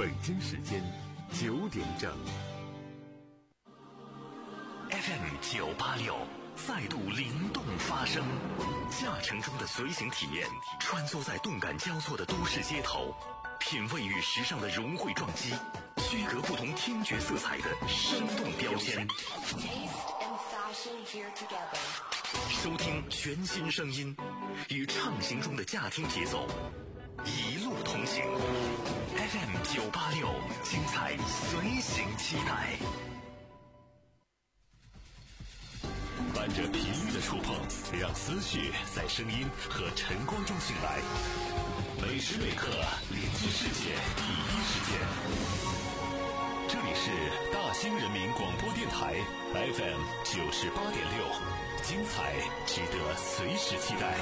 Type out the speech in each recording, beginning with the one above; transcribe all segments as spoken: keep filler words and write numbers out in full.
北京时间九点整。 F M 九八六再度灵动发声，驾乘中的随行体验，穿梭在动感交错的都市街头，品味与时尚的融汇撞击，区隔不同听觉色彩的生动标签。收听全新声音，与畅行中的驾听节奏，一路同行。F M 九八六，精彩随行期待。伴着频率的触碰，让思绪在声音和晨光中醒来。每时每刻连接世界第一时间。这里是大兴人民广播电台 F M 九十八点六，精彩值得随时期待。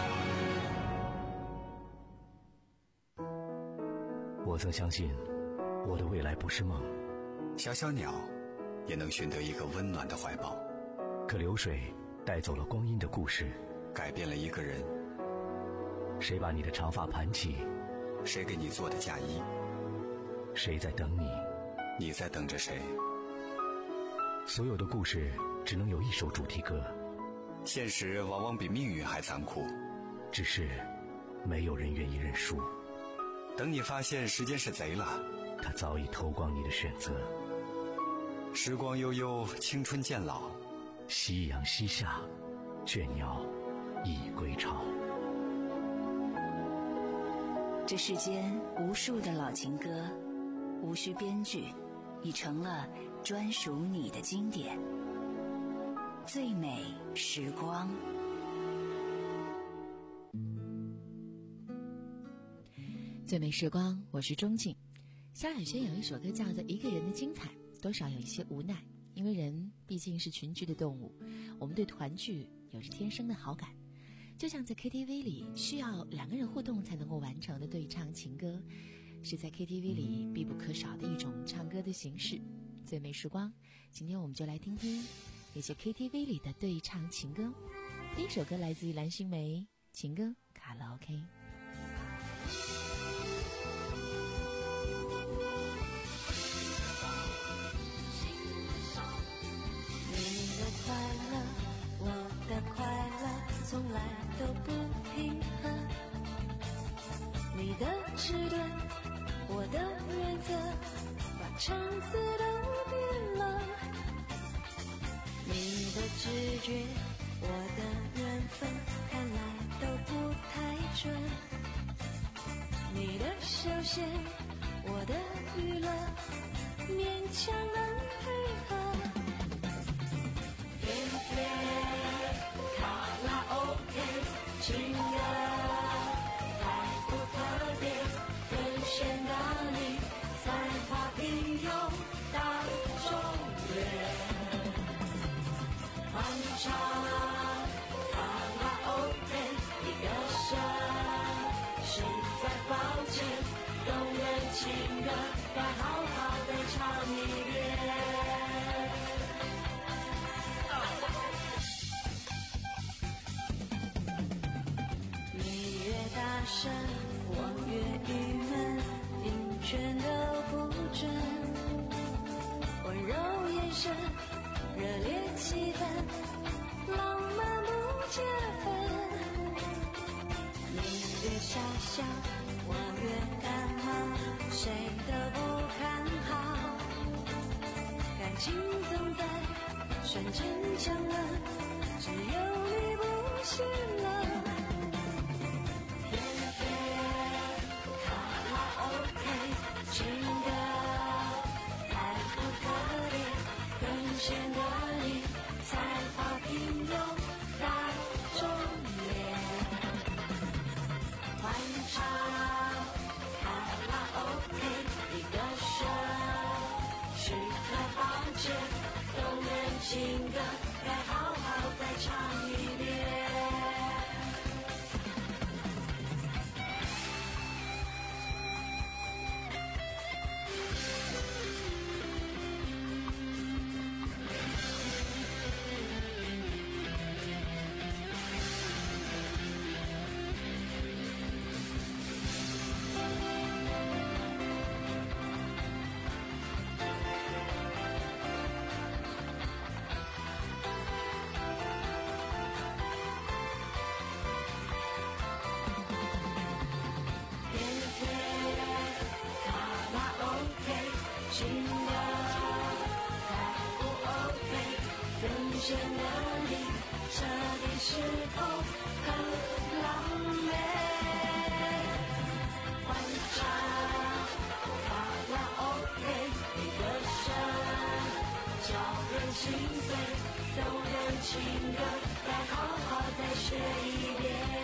我曾相信，我的未来不是梦。 小小鸟也能寻得一个温暖的怀抱。 可流水带走了光阴的故事， 改变了一个人。 谁把你的长发盘起？ 谁给你做的嫁衣？ 谁在等你？ 你在等着谁？ 所有的故事只能有一首主题歌。 现实往往比命运还残酷， 只是没有人愿意认输。 等你发现时间是贼了， 他早已偷光你的选择。 时光悠悠，青春渐老， 夕阳西下，倦鸟已归巢。 这世间无数的老情歌，无需编剧，已成了专属你的经典。最美时光。 最美时光，我是钟静。萧亚轩有一首歌叫做《一个人的精彩》，多少有一些无奈，因为人毕竟是群居的动物，我们对团聚有着天生的好感。就像在 K T V 里需要两个人互动才能够完成的对唱情歌，是在 K T V 里必不可少的一种唱歌的形式。最美时光，今天我们就来听听那些 K T V 里的对唱情歌。第一首歌来自于蓝心湄，情歌卡拉 OK。 快乐，我的快乐从来都不平衡。你的迟钝，我的原则，把场子都变了。你的直觉，我的缘分，看来都不太准。你的休闲，我的娱乐，勉强能配合。卡拉 OK 情歌太不特别，更显得你才华并有大众乐。欢唱卡拉 OK 一个声，实在抱歉，动人情歌该好好再唱一遍。大声，我越郁闷，音圈都不准。温柔眼神，热烈气氛，浪漫不加分。你越傻笑，我越感冒，谁都不看好。感情总在瞬间降温，只有你不行了。情歌太不可怜，更显得你才华并有大众脸。欢唱卡拉 OK 一个声，实在抱歉，动人情歌该好情歌，该好好再学一遍。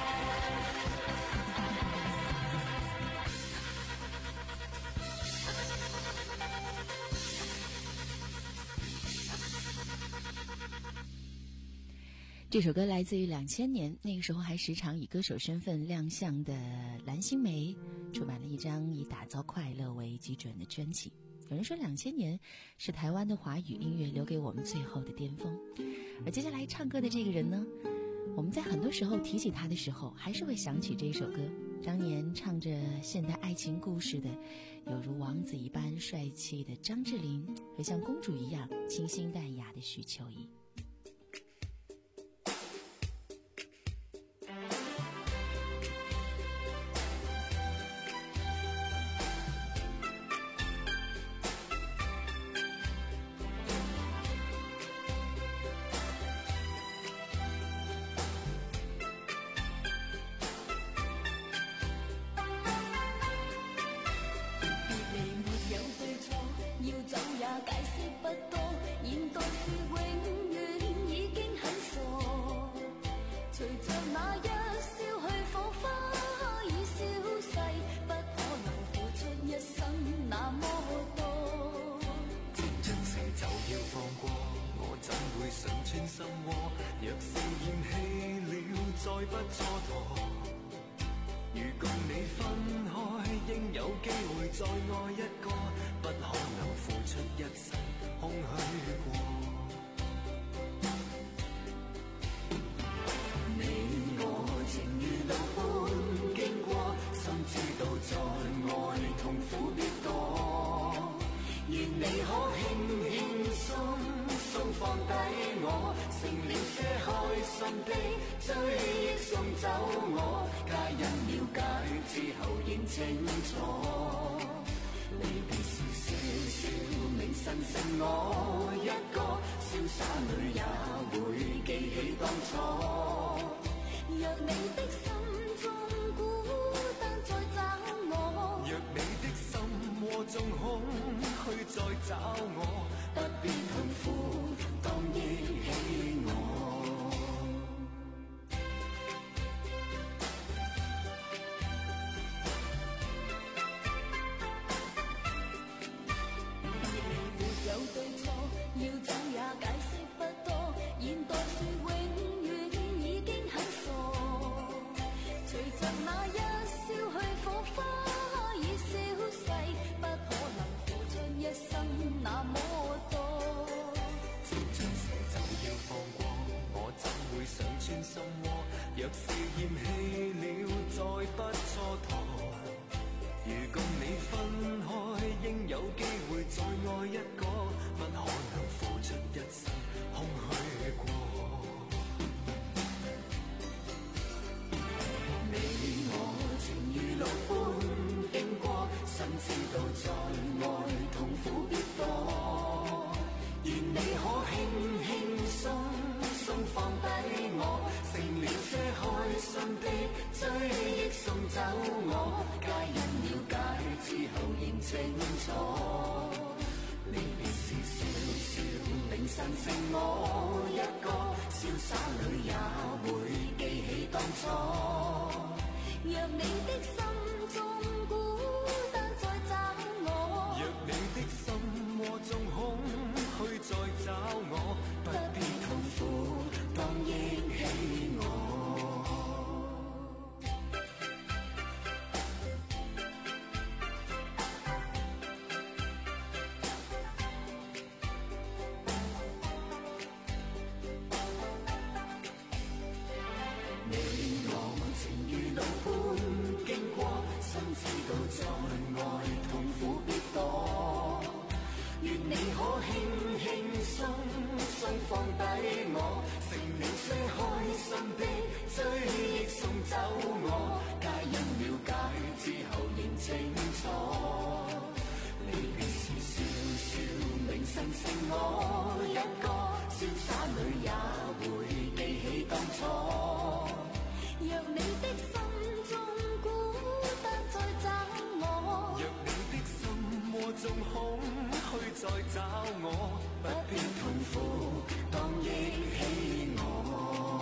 这首歌来自于两千年，那个时候还时常以歌手身份亮相的蓝心湄，出版了一张以打造快乐为基准的专辑。有人说两千年是台湾的华语音乐留给我们最后的巅峰。而接下来唱歌的这个人呢，我们在很多时候提起他的时候，还是会想起这首歌。当年唱着现代爱情故事的，有如王子一般帅气的张智霖，和像公主一样清新淡雅的许秋怡。 縱空去去再找我，不必痛苦，當憶起我。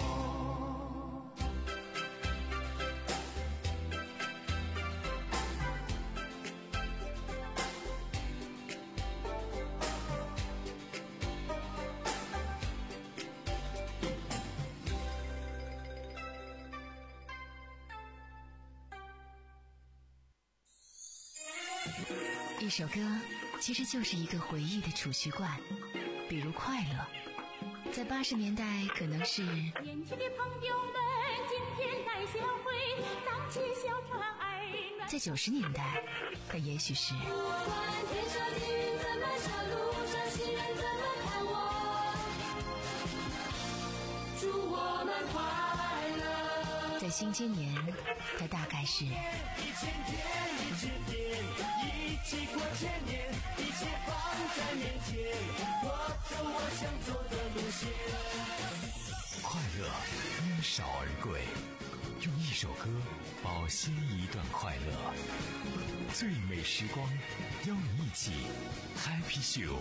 一首歌其实就是一个回忆的储蓄罐，比如快乐，在八十年代可能是年轻的朋友们今天来相会，荡起小船儿暖。 在九十年代它也许是不管天上的云怎么下，路上行人怎么看我，祝我们快乐。 在新千年它大概是一千天一千天一起过千年，一切放在面前，我走我想走的路线。 快乐因少而贵，用一首歌保鲜一段快乐。最美时光，邀你一起 Happy Show。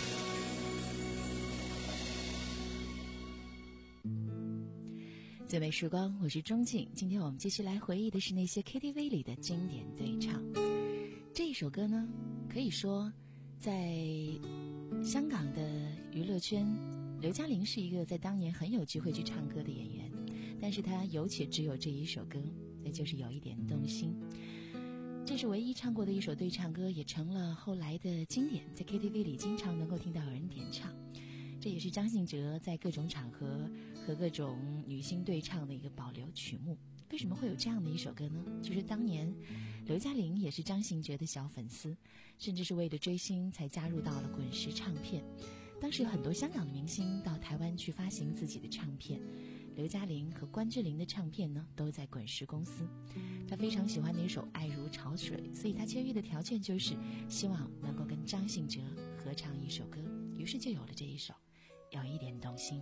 最美时光，我是钟静。今天我们继续来回忆的是那些 K T V 里的经典对唱。这一首歌呢，可以说在香港的娱乐圈，刘嘉玲是一个在当年很有机会去唱歌的演员，但是她有且只有这一首歌，那就是有一点动心。这是唯一唱过的一首对唱歌，也成了后来的经典，在 K T V 里经常能够听到有人点唱。这也是张信哲在各种场合和各种女星对唱的一个保留曲目。为什么会有这样的一首歌呢？就是当年刘嘉玲也是张信哲的小粉丝，甚至是为了追星才加入到了滚石唱片。当时有很多香港的明星到台湾去发行自己的唱片，刘嘉玲和关之琳的唱片呢都在滚石公司。她非常喜欢那首《爱如潮水》，所以她签约的条件就是希望能够跟张信哲合唱一首歌，于是就有了这一首有一点动心。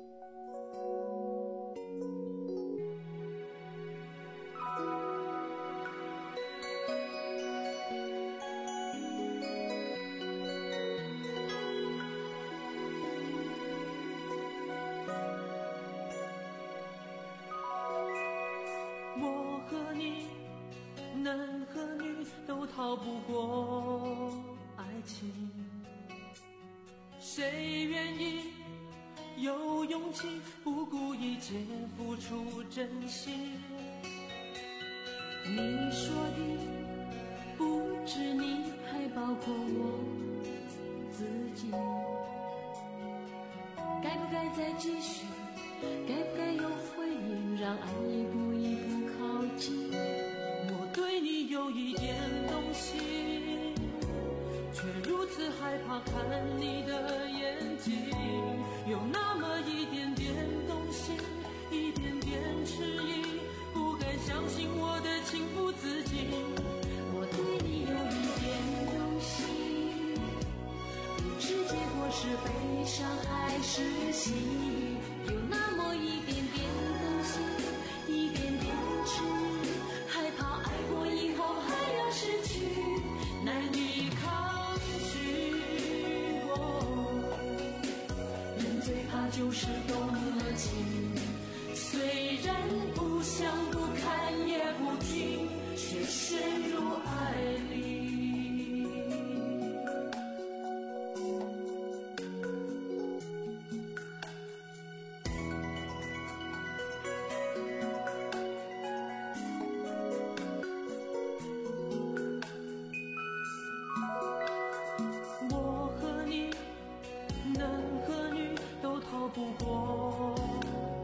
我和你，男和女都逃不过爱情，谁愿意有勇气不顾一切付出真心？ 你说的不止你，还包括我自己。该不该再继续？该不该有回应？让爱一步一步靠近。 我对你有一点动心，却如此害怕看你的眼睛，有那么一点点动心，一点点迟疑，不敢相信我的情不自禁。 我对你有一点动心，不知结果是悲伤还是喜悦，有那么一点点动心，一点点迟疑，害怕爱过以后还要失去， 难以抗拒。 人最怕就是动了情，虽然不想不看也不听，却陷入爱里。 我和你，男和女都逃不过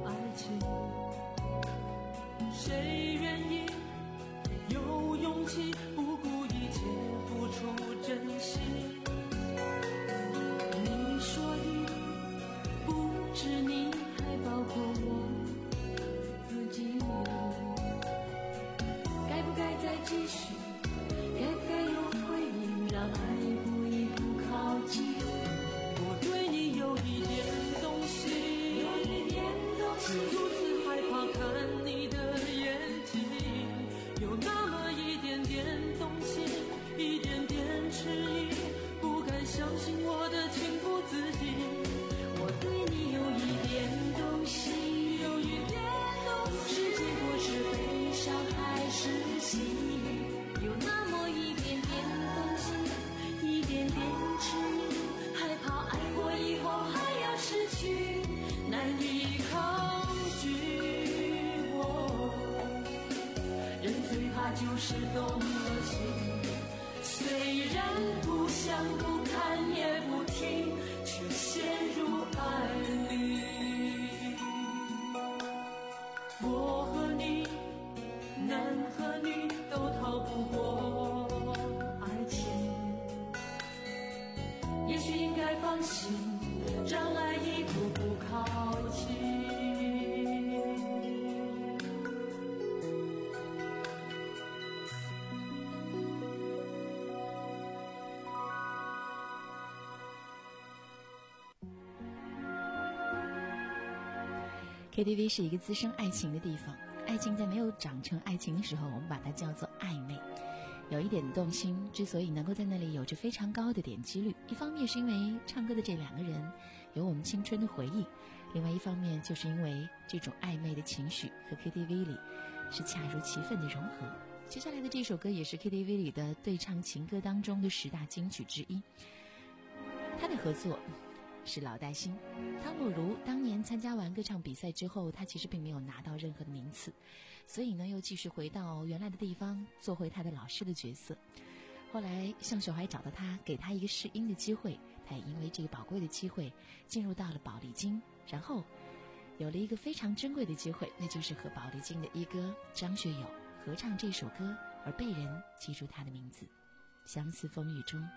想不看也不听，却陷入爱里。我和你，男和女都逃不过爱情，也许应该放心，让爱一步步靠近。 K T V 是一个滋生爱情的地方，爱情在没有长成爱情的时候，我们把它叫做暧昧。有一点动心之所以能够在那里有着非常高的点击率，一方面是因为唱歌的这两个人有我们青春的回忆，另外一方面就是因为这种暧昧的情绪和 K T V 里是恰如其分的融合。接下来的这首歌也是 K T V 里的对唱情歌当中的十大金曲之一，他的合作是老带新。汤姆如当年参加完歌唱比赛之后，他其实并没有拿到任何的名次，所以呢又继续回到原来的地方，做回他的老师的角色。后来向守怀找到他，给他一个试音的机会，他也因为这个宝贵的机会进入到了宝丽金，然后有了一个非常珍贵的机会，那就是和宝丽金的一哥张学友合唱这首歌，而被人记住他的名字《相思风雨中》。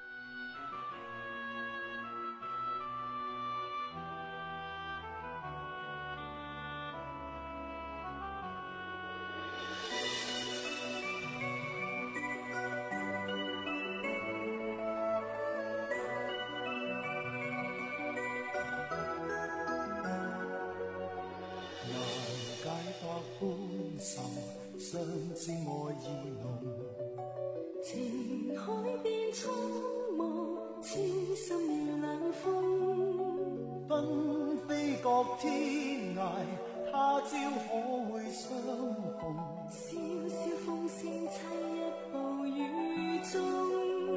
相知愛意濃， 情海變蒼茫，痴心如冷風。 紛飛各天涯，他朝可會相逢？ 笑笑風聲悽一暴雨中，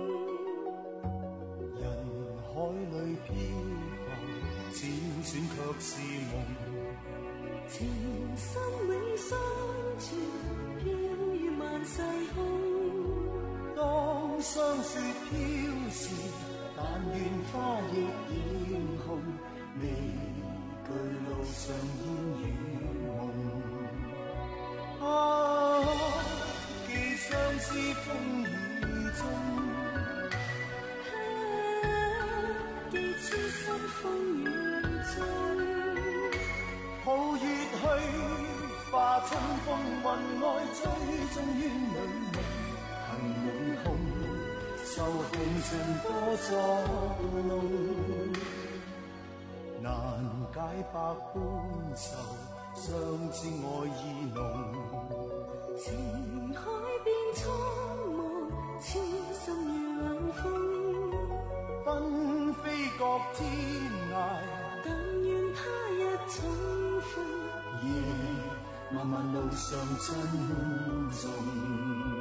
人海裏漂浮，輾轉卻是夢。 情深永相存，飄於萬世空。 當霜雪飄時，但願花亦染紅，未懼路上煙與夢。啊，寄相思風雨中， 啊，寄痴心風雨中。 抱月去，化春風雲外，追蹤於女夢。恨滿空，受紅塵多作弄，難解百般愁，相知愛意濃。 情海變蒼茫，痴心如冷風。 紛飛各天涯， 但願他日重夜漫漫路上珍重。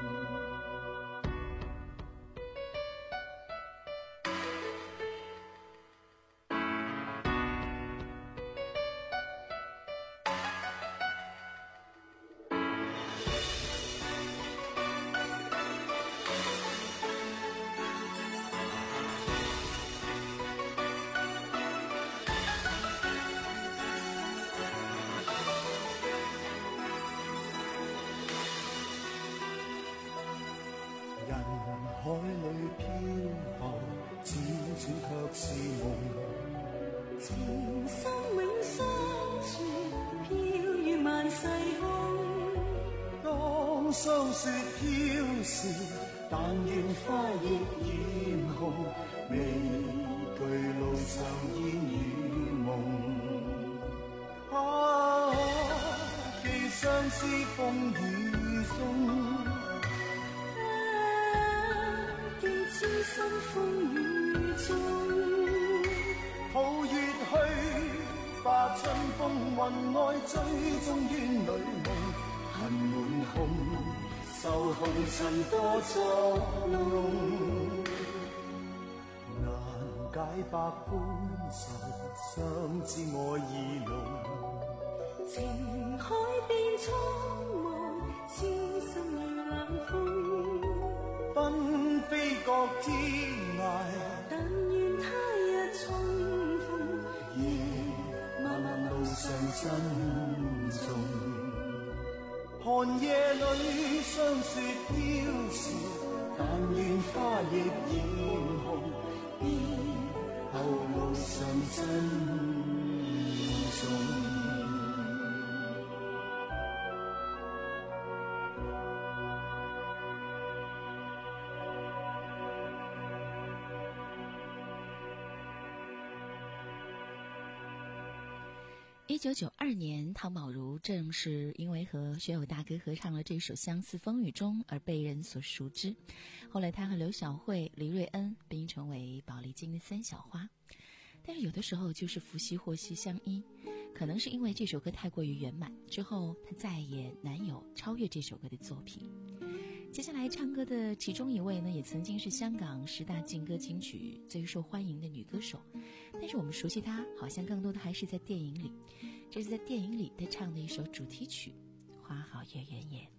海裏漂浮，輾轉卻是夢。 情深永相存，飄於萬世空。 當霜雪飄時，但願花亦染紅，未懼路上煙與夢。啊，寄相思風雨中。 痴心風雨中， 抱月去，化春風雲外，追蹤於女夢。恨滿空，受紅塵多作弄，難解百般愁，相知愛意濃。 情海變蒼茫，痴心如冷風。 奔飞各天涯， 但願他日重逢， 夜漫漫路上珍重。寒夜裏霜雪飄時，但願花亦艷紅，以後路上珍重。 一九九二年，汤宝如正是因为和学友大哥合唱了这首《相思风雨中》而被人所熟知。后来他和刘晓慧、黎瑞恩并成为宝丽金的三小花。但是有的时候就是福兮祸兮相依，可能是因为这首歌太过于圆满，之后他再也难有超越这首歌的作品。接下来唱歌的其中一位呢，也曾经是香港十大劲歌金曲最受欢迎的女歌手，但是我们熟悉她好像更多的还是在电影里。这是在电影里她唱的一首主题曲《花好月圆夜》。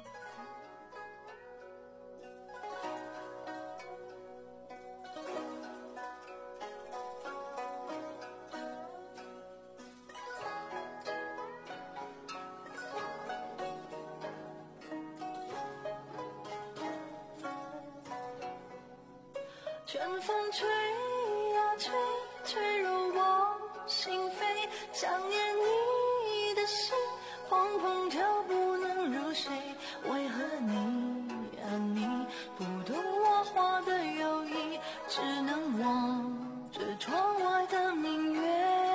春风吹呀吹，吹入我心扉，想念你的心砰砰跳不能入睡，为何你呀你不懂我话的友谊，只能望着窗外的明月。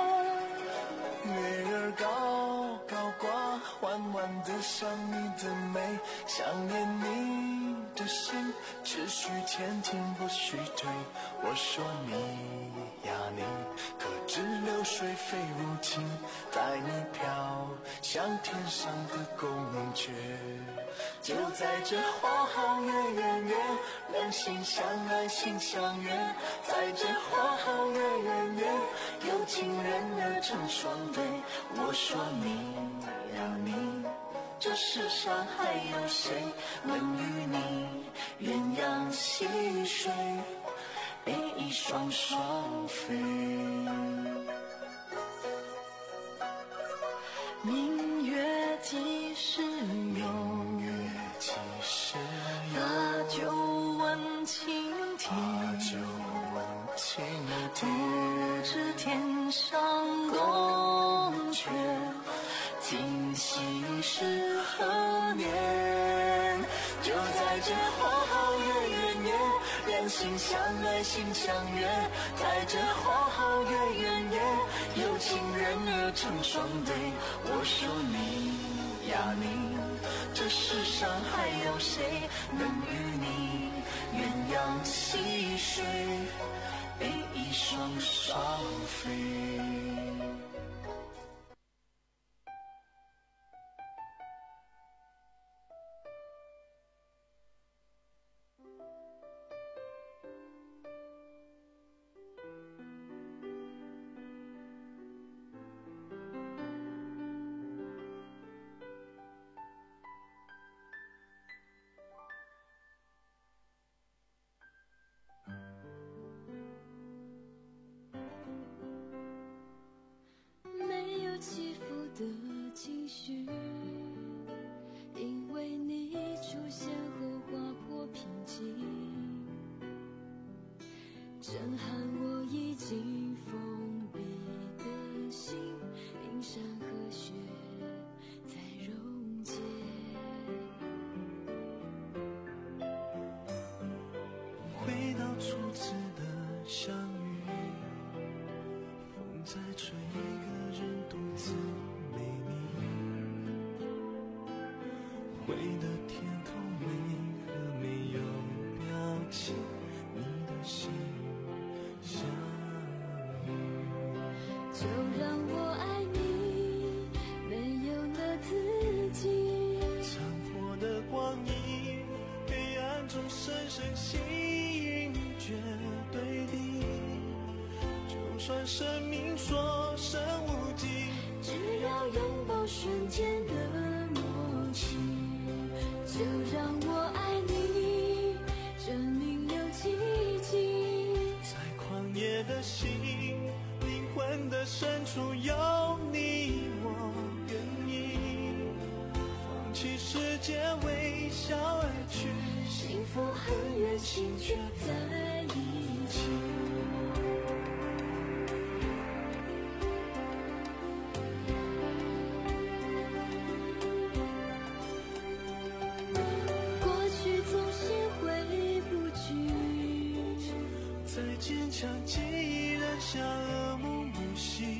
月儿高高挂，缓缓地想你的美，想念你的心只许前进不许退，我说你呀你，可知流水非无情，带你飘向天上的宫阙。就在这花好月圆夜，两心相爱心相悦，在这花好月圆夜，有情人儿成双对，我说你呀你，这世上还有谁能与你鸳鸯戏水，比翼双双飞。明月几时有？明月几时有？把酒问青天，把酒问青天。不知天上宫阙，今夕是何年？就在这花好月圆夜，两心相爱心相悦，在这花好月圆夜，有情人儿成双对，我说你呀你，这世上还有谁能与你鸳鸯戏水，比翼双双飞。 起伏的情绪，因为你出现后划破平静，震撼我已经封闭的心，冰山和雪在溶解。 回到初次的相遇，风在吹，一个人独自美丽，灰的天空为何没有表情，你的心像雨， 就让我爱你，没有了自己， 残破的光阴，黑暗中深深吸引，绝对的，就算生命所剩无几， 只要拥抱瞬间的默契，就让我爱你， 世界微笑而去， 幸福很远，心却在一起。过去总是回不去， 再坚强记忆仍像噩梦不醒。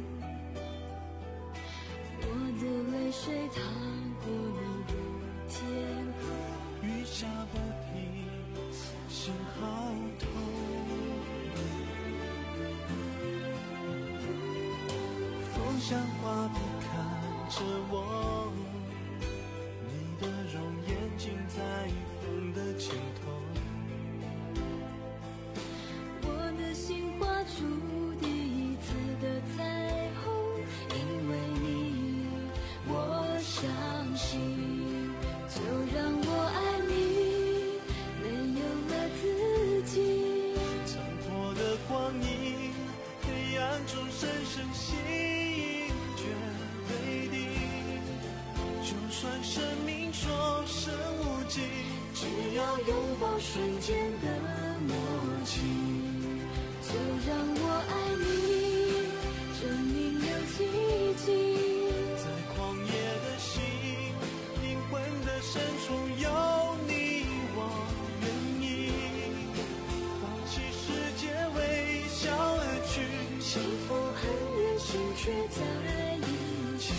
我的泪水淌过你的天空， 雨下不停，心好痛。风像画笔看着我，你的容颜尽在风的尽头。 我的心画出第一次的彩虹，因为你我相信，就让我爱你，没有了自己。 残破的光阴，黑暗中深深吸引，绝对的。就算生命所剩无几， 只要拥抱瞬间的默契，就让我爱你，证明有奇迹。 在狂野的心，灵魂的深处有你，我愿意放弃世界，微笑而去。 幸福很远，心却在一起。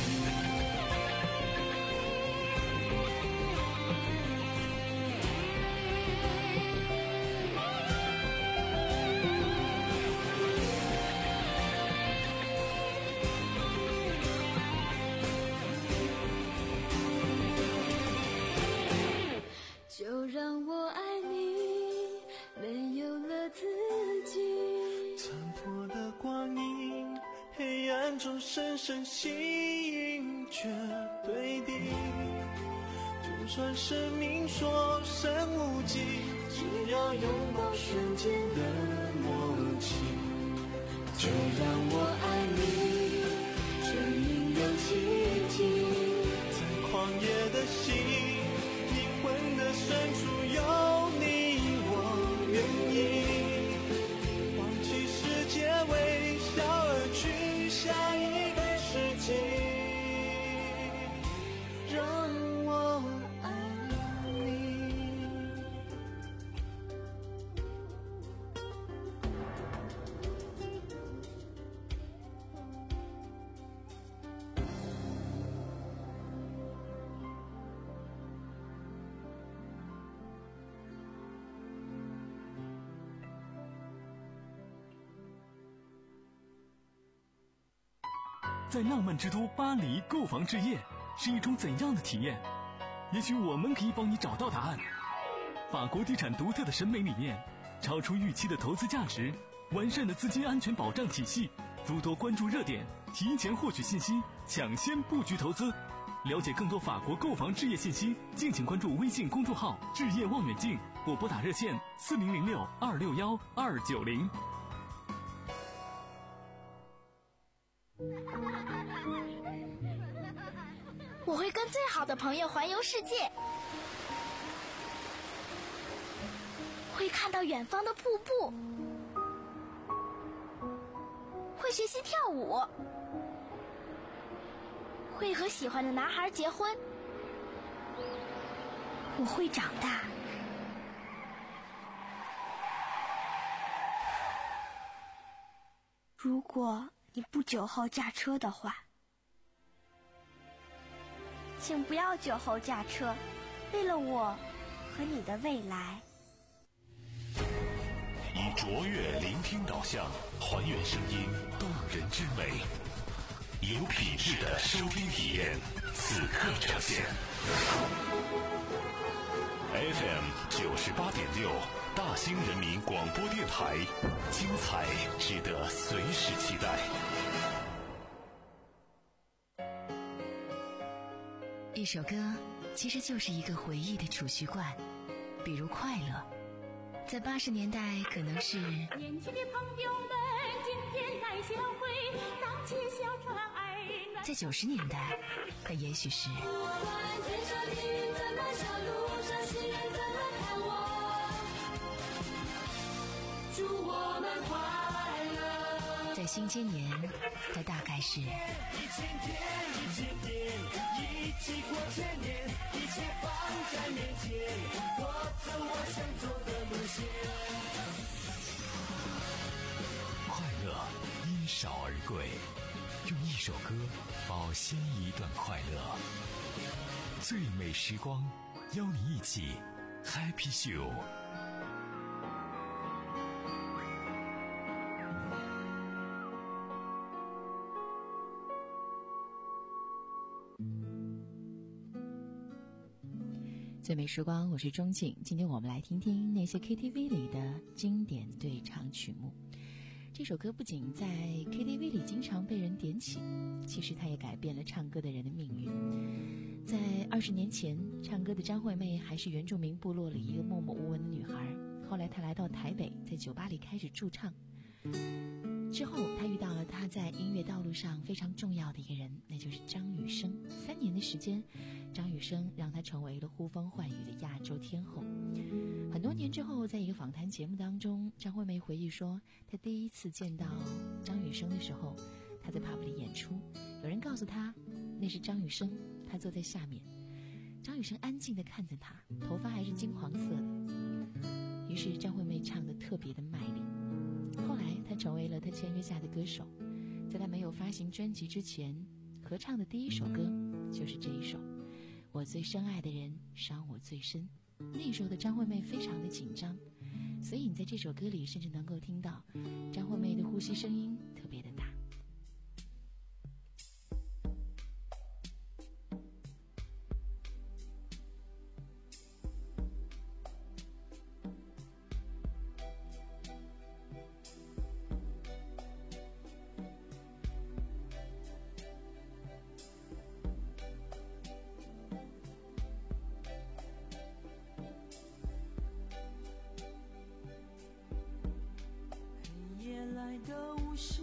就让我爱你，没有了自己。 残破的光阴，黑暗中深深吸引，绝对的。就算生命所剩无几，只要拥抱瞬间的默契，就让我爱你，证明有奇迹。在狂野的心，灵魂的深处有你，我愿意放弃世界，微笑而去，下一个世纪，让我爱你。 在浪漫之都巴黎购房置业是一种怎样的体验？也许我们可以帮你找到答案。法国地产独特的审美理念，超出预期的投资价值，完善的资金安全保障体系，诸多关注热点，提前获取信息，抢先布局投资。了解更多法国购房置业信息，敬请关注微信公众号“置业望远镜”或拨打热线四零零六二六幺二九零。 我会跟最好的朋友环游世界，会看到远方的瀑布，会学习跳舞，会和喜欢的男孩结婚。我会长大。如果你不酒后驾车的话，请不要酒后驾车，为了我和你的未来。 以卓越聆听导向，还原声音动人之美，有品质的收听体验，此刻呈现。F M 九十八点六，大兴人民广播电台，精彩值得随时期待。 一首歌其实就是一个回忆的储蓄罐，比如快乐，在八十年代可能是年轻的朋友们，今天来相会，荡起小船儿， 在九十年代，它也许是祝我们快乐。 在新千年，它大概是一千天，一千天，一起过千年，一切放在面前，我走我想走的路线。 快乐因少而贵，用一首歌保鲜一段快乐。最美时光，邀你一起 Happy Show。 最美时光，我是钟静。今天我们来听听那些 K T V 里的经典对唱曲目。这首歌不仅在 K T V 里经常被人点起，其实它也改变了唱歌的人的命运。在二十年前，唱歌的张惠妹还是原住民部落里一个默默无闻的女孩。后来她来到台北，在酒吧里开始驻唱。之后，她遇到了她在音乐道路上非常重要的一个人，那就是张雨生。三年的时间，张雨生让她成为了呼风唤雨的亚洲天后。很多年之后，在一个访谈节目当中，张惠妹回忆说，她第一次见到张雨生的时候，她在 pub 里演出，有人告诉她那是张雨生，她坐在下面。张雨生安静地看着她，头发还是金黄色的。于是张惠妹唱得特别的卖力。后来她成为了她签约下的歌手，在她没有发行专辑之前，合唱的第一首歌就是这一首《我最深爱的人伤我最深》。那时候的张惠妹非常的紧张，所以你在这首歌里甚至能够听到张惠妹的呼吸声音特别的大。 来的无声，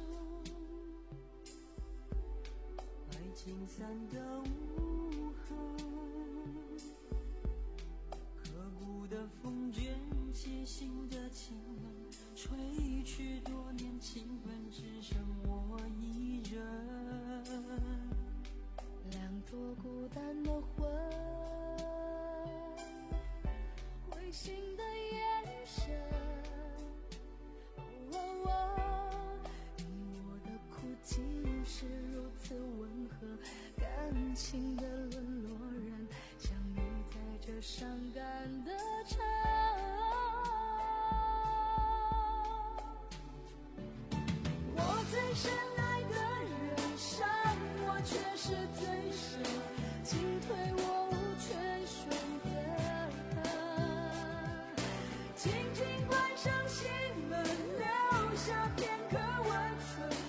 爱情散的无痕，刻骨的风卷起心的情门，吹去多年情分，只剩我一人。两朵孤单的魂，灰心的眼神，是如此温和，感情的沦落人，像你在这伤感的城。我最深爱的人伤我却是最深，进退我无权选择，轻轻关上心门，留下片刻温存。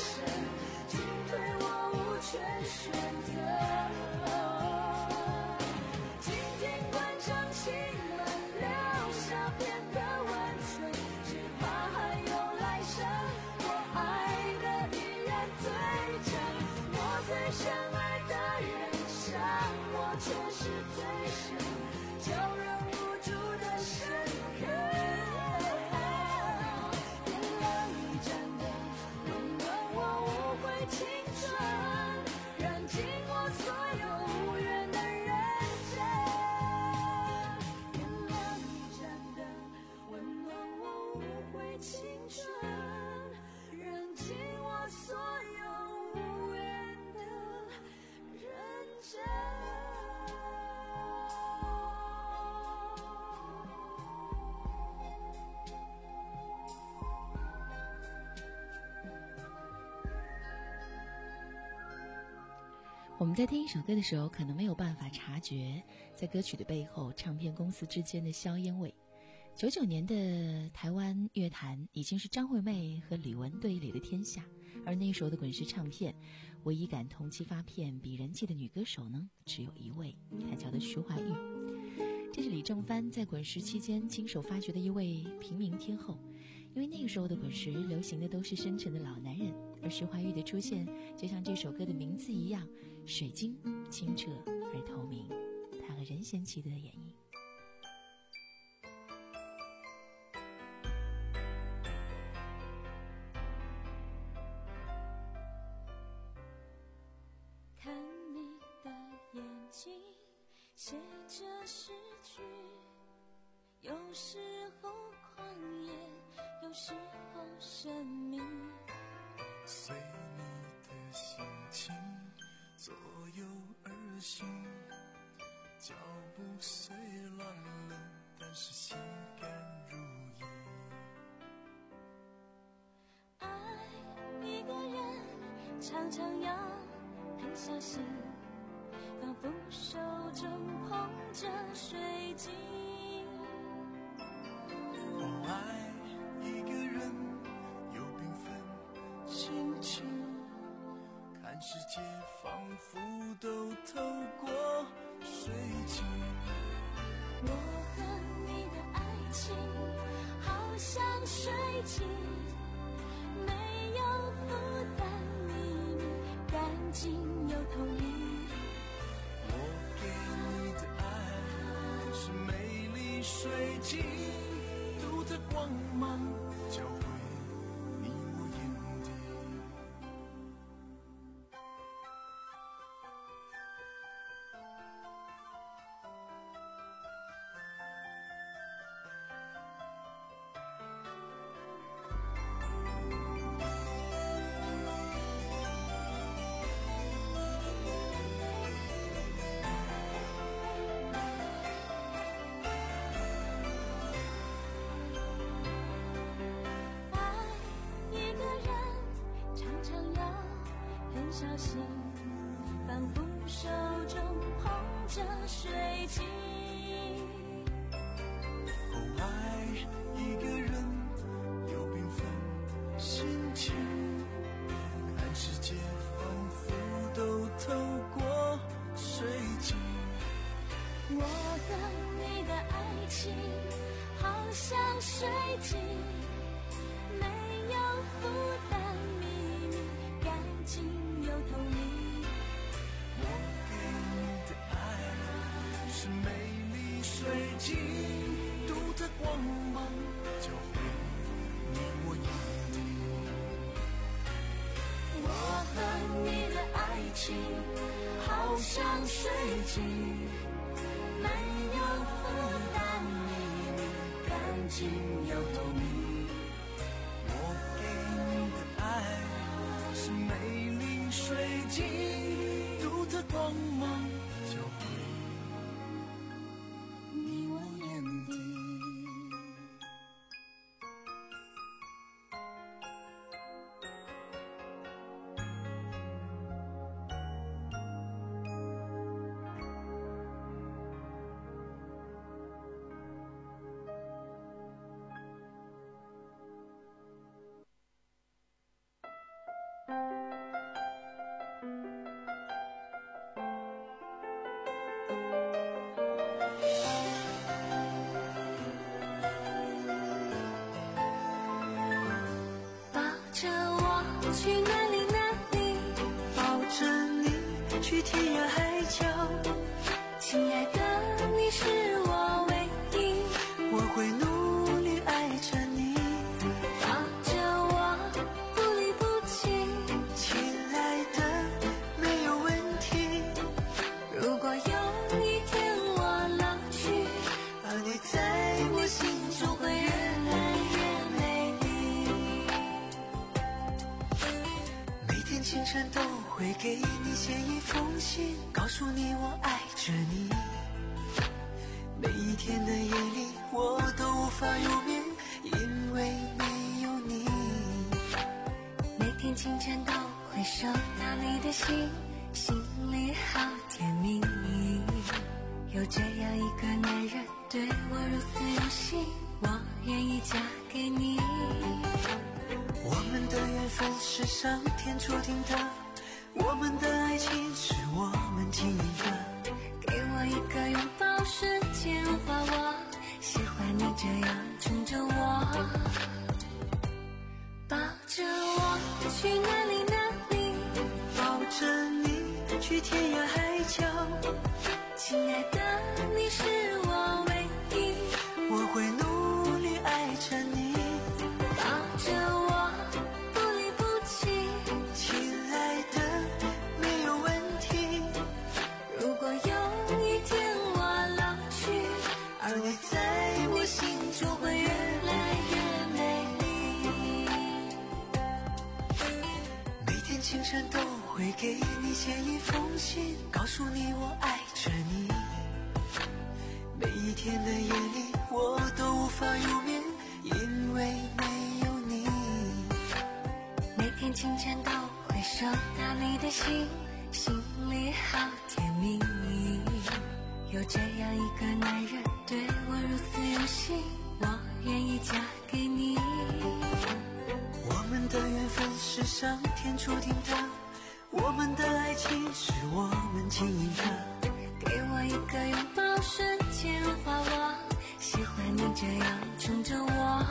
深，竟对我无权选择。紧紧关上心门，留下片刻温存，只怕还有来生，我爱的依然最真。我最深爱的人，伤我却是最深，叫人无助的深刻。点亮一盏灯，温暖我无悔青春，燃尽我所有无缘的人生。点亮一盏灯，温暖我无悔青春，燃尽我所有无缘的认真。 我们在听一首歌的时候，可能没有办法察觉在歌曲的背后唱片公司之间的硝烟味。九九年的台湾乐坛已经是张惠妹和李玟对垒的天下，而那时候的滚石唱片唯一敢同期发片比人气的女歌手呢，只有一位，她叫做徐怀钰。这是李正帆在滚石期间亲手发掘的一位平民天后。因为那个时候的滚石流行的都是深沉的老男人，而徐怀钰的出现就像这首歌的名字一样，水晶清澈而透明，她和任贤齐的演绎。 看你的眼睛写着诗句，有时候狂野，有时候神秘， 随你的心情左右而行，脚步虽乱了，但是心甘如饴。 爱一个人常常要很小心，仿佛手中捧着水晶。 哦，爱一个人有缤纷心情，看世界仿佛都透过水晶。 我和你的爱情好像水晶，没有负担，秘密干净又透明。 我给你的爱是美丽水晶，独特光芒交汇你我眼底。 小心，仿佛手中捧着水晶。 哦，爱一个人有缤纷心情，看世界仿佛都透过水晶。 我和你的爱情好像水晶，没有负担，秘密干净又透明。 我给你的爱是美丽水晶，独特光芒交汇你我眼底。 我和你的爱情好像水晶，没有负担，秘密干净又透明。 我给你的爱是美丽水晶，独特光芒交汇你我眼底。 去天涯海角。 亲爱的，你是我唯一， 我会努力爱着你， 抱着我不离不弃。 亲爱的，没有问题。 如果有一天我老去， 而你在我心中会越来越美丽。每天清晨都会给你写一封信，告诉你我爱着你。每一天的夜里我都无法入眠，因为没有你。 每天清晨都会收到你的信，心里好甜蜜。有这样一个男人对我如此用心，我愿意嫁给你。 我们的缘分是上天注定的，我们的爱情是我们经营的。 给我一个拥抱，瞬间融化我，喜欢你这样宠着我，抱着我去哪里哪里， 抱着你去天涯海角。 亲爱的，你是我唯一， 我会努力爱着你， 抱着我不离不弃。 亲爱的，没有问题。 如果有一天我老去， 而你在我心中会越来越美丽。每天清晨都会给你写一封信，告诉你我爱着你。每一天的夜里我都无法入眠，因为没有你。 每天清晨都会收到你的信，心里好甜蜜。有这样一个男人对我如此用心，我愿意嫁给你。 我们的缘分是上天注定的，我们的爱情是我们经营的。 给我一个拥抱，瞬间融化我，喜欢你这样宠着我。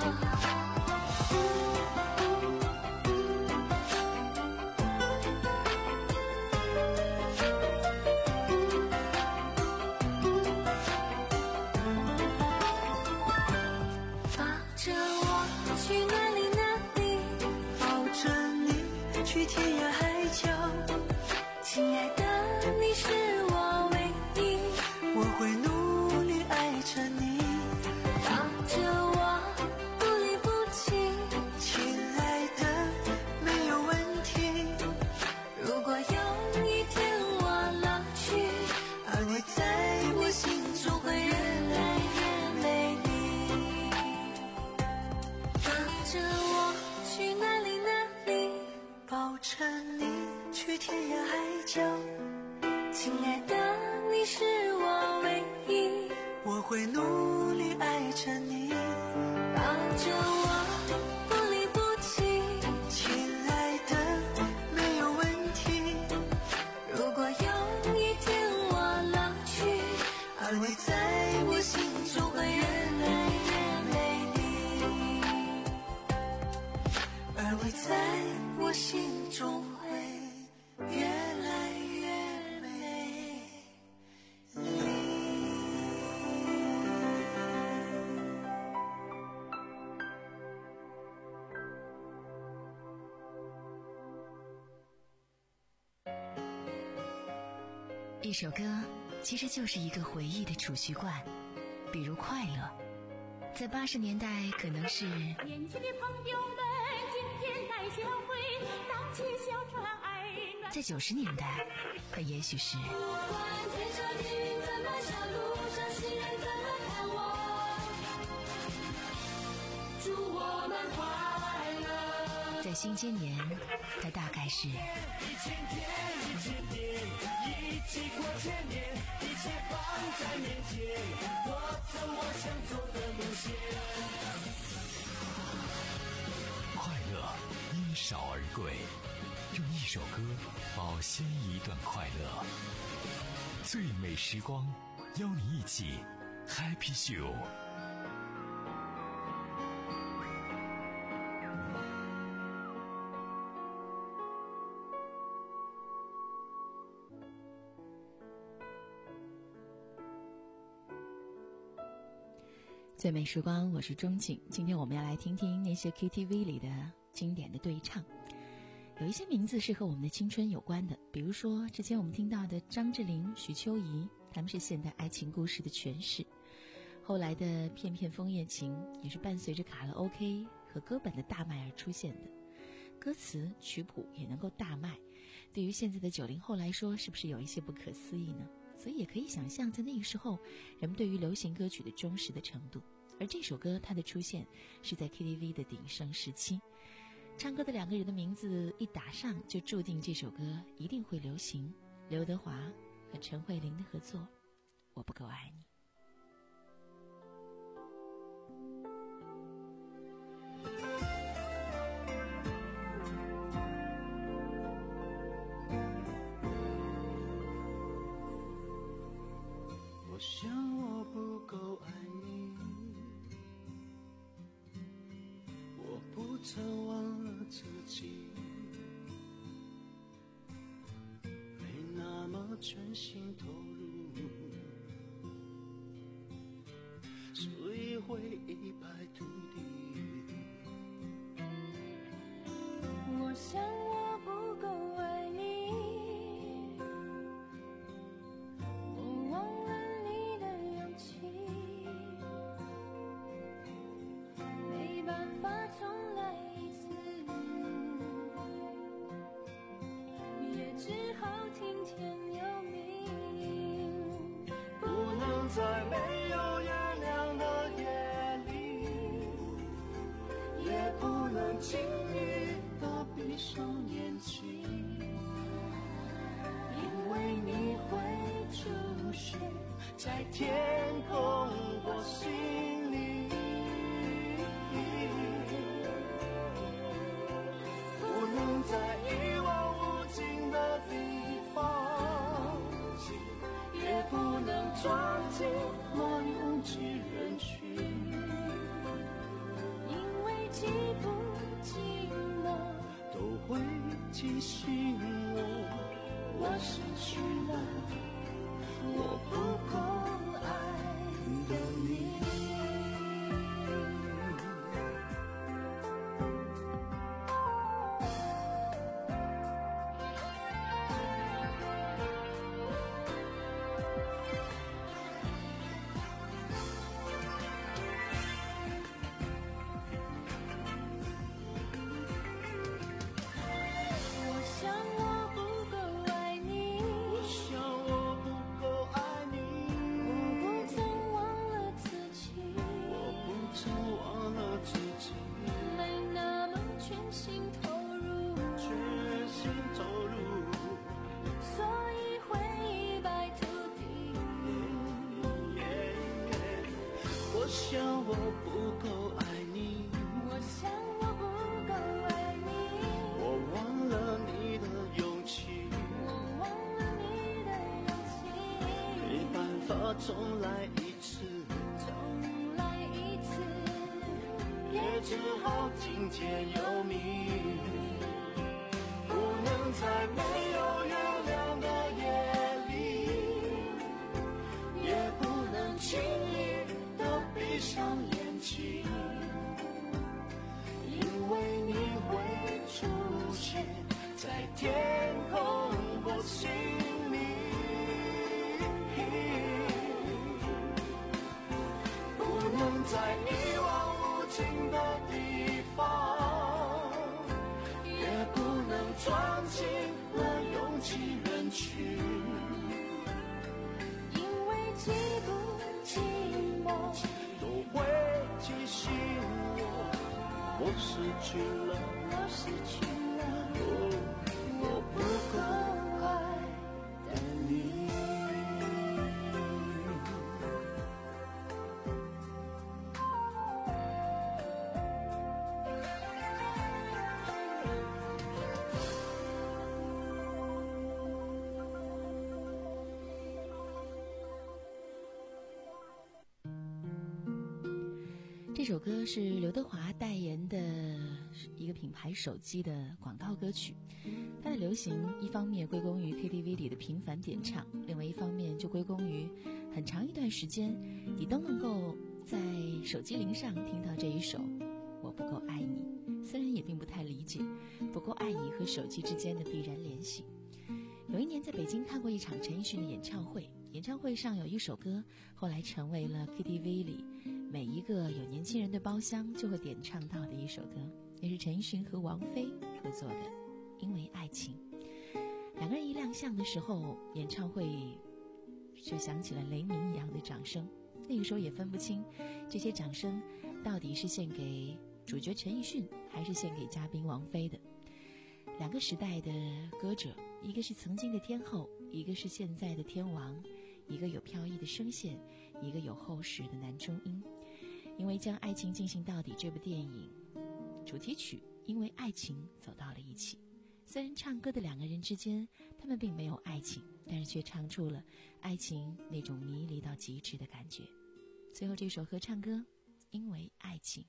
抱着我去哪里哪里， 抱着你去天涯海角。 亲爱的，你是我唯一， 我会努力爱着你， 抱着我不离不弃。 亲爱的，没有问题。 如果有一天我老去， 而你在我心中会越来越美丽。 抱着我去哪里哪里， 抱着你去天涯海角。 亲爱的，你是我唯一， 我会努力爱着你， 抱着我不离不弃。 亲爱的，没有问题。 如果有一天我老去， 而你在我心中会越来越美丽，而你在我心中会越来越美丽。 一首歌其实就是一个回忆的储蓄罐，比如快乐，在八十年代可能是年轻的朋友们今天来相会，荡起小船儿暖。 在九十年代它也许是不管天上云怎么笑，路上行人怎么看我，祝我们快乐。 在新千年它大概是一千天一千年，一起过千年，一切放在面前，我走我想走的路线。 快乐因少而贵，用一首歌保鲜一段快乐。最美时光，邀你一起 Happy Show。 最美时光，我是钟景。今天我们要来听听那些 K T V 里的经典的对唱。有一些名字是和我们的青春有关的，比如说之前我们听到的张智霖、许秋怡，他们是现代爱情故事的诠释。后来的片片枫叶情也是伴随着卡拉 OK 和歌本的大卖而出现的，歌词曲谱也能够大卖，对于现在的九零后来说，是不是有一些不可思议呢？所以也可以想象，在那个时候人们对于流行歌曲的忠实的程度。而这首歌它的出现是在 K T V 的鼎盛时期，唱歌的两个人的名字一打上，就注定这首歌一定会流行。刘德华和陈慧琳的合作，我不够爱你。 我想我不够爱你，我不曾忘了自己，没那么全心投入，所以会一败涂地。 我想我不够爱你，我忘了你的勇气，没办法重来一次，也只好听天由命。 不能在没有月亮的夜里，也不能轻易地闭上眼睛，因为你会出现在天空或心里。不能在一望无尽的地方，也不能撞进那拥挤人群， 因为寂不寂寞都会提醒我，我失去了我不够爱的你。 我想我不够爱你， 我想我不够爱你， 我不曾忘了自己， 我不曾忘了自己， 没那么全心投入， 全心投入， 所以会一败涂地。 我想我不够爱你， 我想我不够爱你， 我忘了你的勇气， 我忘了你的勇气， 没办法重来一次， 重来一次， 也只好听天由命。不能在没有月亮的夜里，也不能轻易地闭上眼睛，因为你会出现在天空或心里。不能在一望无尽的地方，也不能撞进了拥挤人群， 因为寂不寂寞都会提醒我，我失去了， 我失去了哦，我不够爱的你。 这首歌是刘德华代言的一个品牌手机的广告歌曲，它的流行一方面归功于 K T V 里的频繁点唱，另外一方面就归功于很长一段时间你都能够在手机铃上听到这一首我不够爱你，虽然也并不太理解不够爱你和手机之间的必然联系。有一年在北京看过一场陈奕迅的演唱会，演唱会上有一首歌后来成为了 K T V 里每一个有年轻人的包厢就会点唱到的一首歌，也是陈奕迅和王菲合作的《因为爱情》。两个人一亮相的时候，演唱会就响起了雷鸣一样的掌声。那个时候也分不清这些掌声到底是献给主角陈奕迅还是献给嘉宾王菲的。两个时代的歌者，一个是曾经的天后，一个是现在的天王，一个有飘逸的声线，一个有厚实的男中音。因为将爱情进行到底这部电影主题曲因为爱情走到了一起。虽然唱歌的两个人之间他们并没有爱情，但是却唱出了爱情那种迷离到极致的感觉。最后这首合唱歌因为爱情。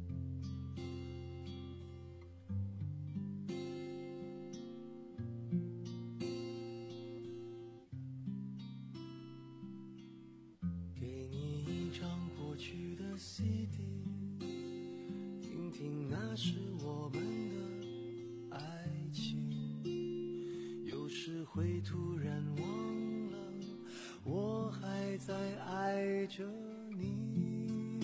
给你一张过去的 C D， 听听那是我们的爱情，有时会突然忘了我还在爱着你。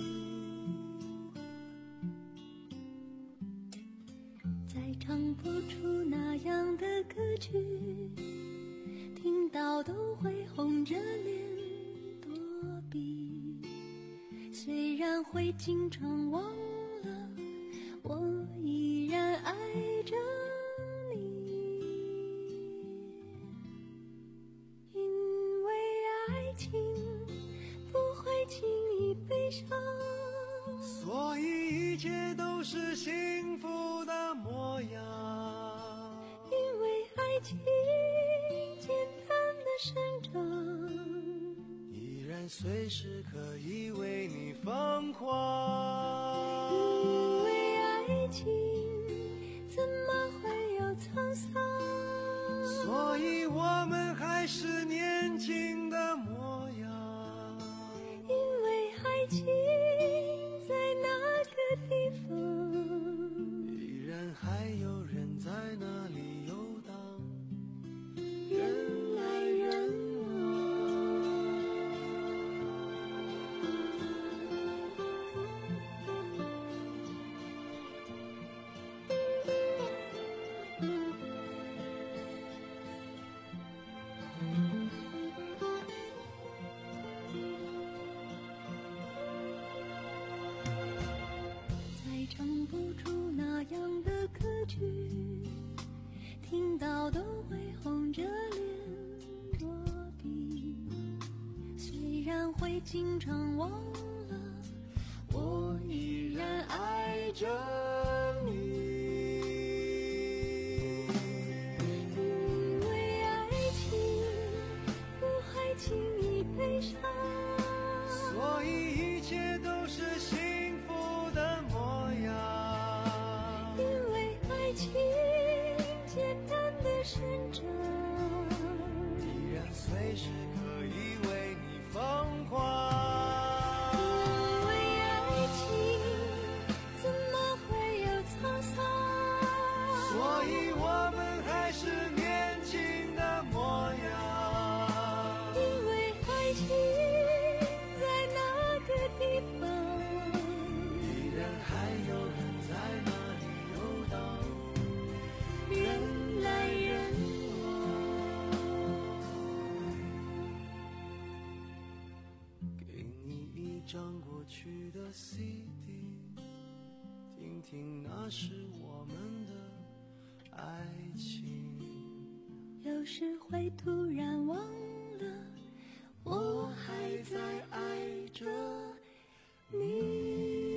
再唱不出那样的歌曲，听到都会红着脸躲避。虽然会经常忘了，我依然爱着你。因为爱情不会轻易悲伤， 所以一切都是幸福的模样。 因为爱情简单的生长， 依然随时可以为你疯狂。 因为爱情怎么会有沧桑， 所以我们还是年轻的模样。 因为爱情在那个地方， 依然还有人在那里游荡，人来人往。 再唱不出那样的歌曲，听到都会红着脸躲避。虽然会经常忘了，我依然爱着你。因为爱情不会轻易悲伤， 所以一切都是幸福的模样。 因为爱情简单的生长， 依然随时可以为你疯狂。 因为爱情怎么会有沧桑， 所以我们还是年轻的模样。 因为爱情在那个地方， 依然还有人在那里游荡， 人来人往。给你一张过去的 C D， 听听那是我们的爱情。 有时会突然忘了，我还在爱着你。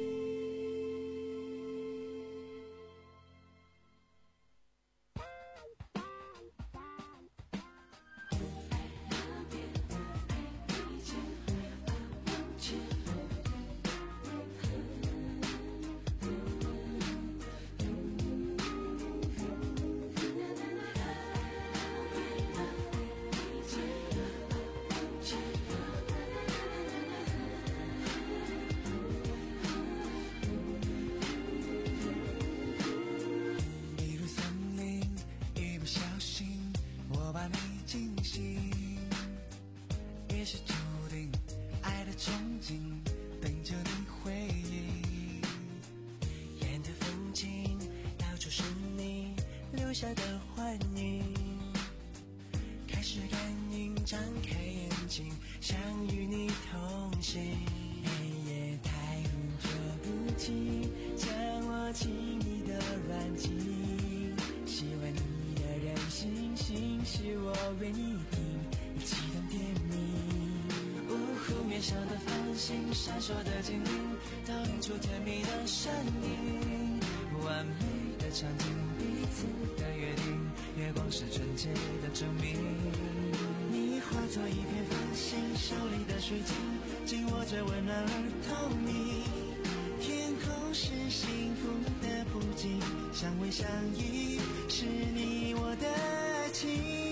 下的幻影，开始感应，张开眼睛，想与你同行。黑夜太无捉不清，将我亲密的软禁，喜欢你的任性，心是我愿意听，一起当甜蜜。呜呼，面上的繁星，闪烁的精灵，荡出甜蜜的声音，完美的场景，彼此的约定，月光是纯洁的证明。你化作一片繁星，手里的水晶紧握着温暖而透明，天空是幸福的布景，相偎相依是你我的爱情。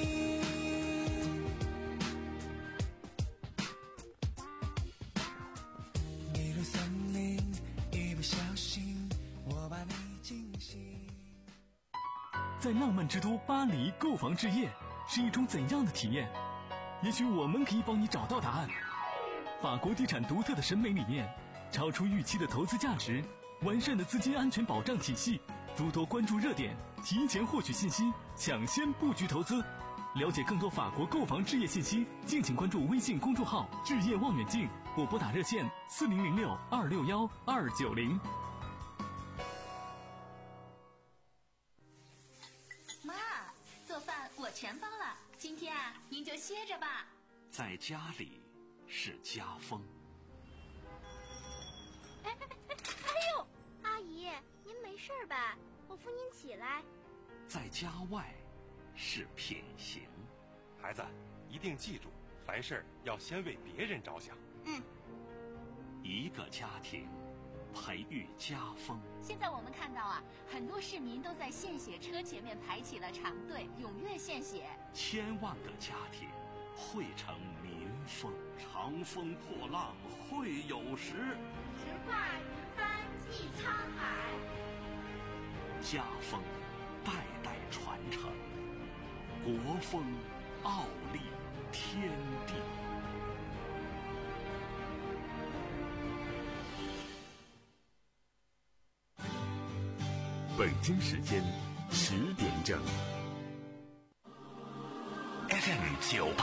迷入森林，一不小心我把你惊醒。 在浪漫之都巴黎购房置业是一种怎样的体验？也许我们可以帮你找到答案。法国地产独特的审美理念，超出预期的投资价值，完善的资金安全保障体系，诸多关注热点，提前获取信息，抢先布局投资。了解更多法国购房置业信息，敬请关注微信公众号“置业望远镜”或拨打热线四零零六二六幺二九零。 妈，做饭我全包了，今天啊，您就歇着吧。 在家里是家风。 哎哎哎哎呦，阿姨，您没事吧？我扶您起来。 在家外是品行。 孩子，一定记住，凡事要先为别人着想。 嗯。 一个家庭培育家风。 现在我们看到啊，很多市民都在献血车前面排起了长队，踊跃献血。 千万个家庭汇成民风，长风破浪会有时， 直挂云帆济沧海。 家风代代传承，国风傲立天地。 北京时间十点整。 F M 九八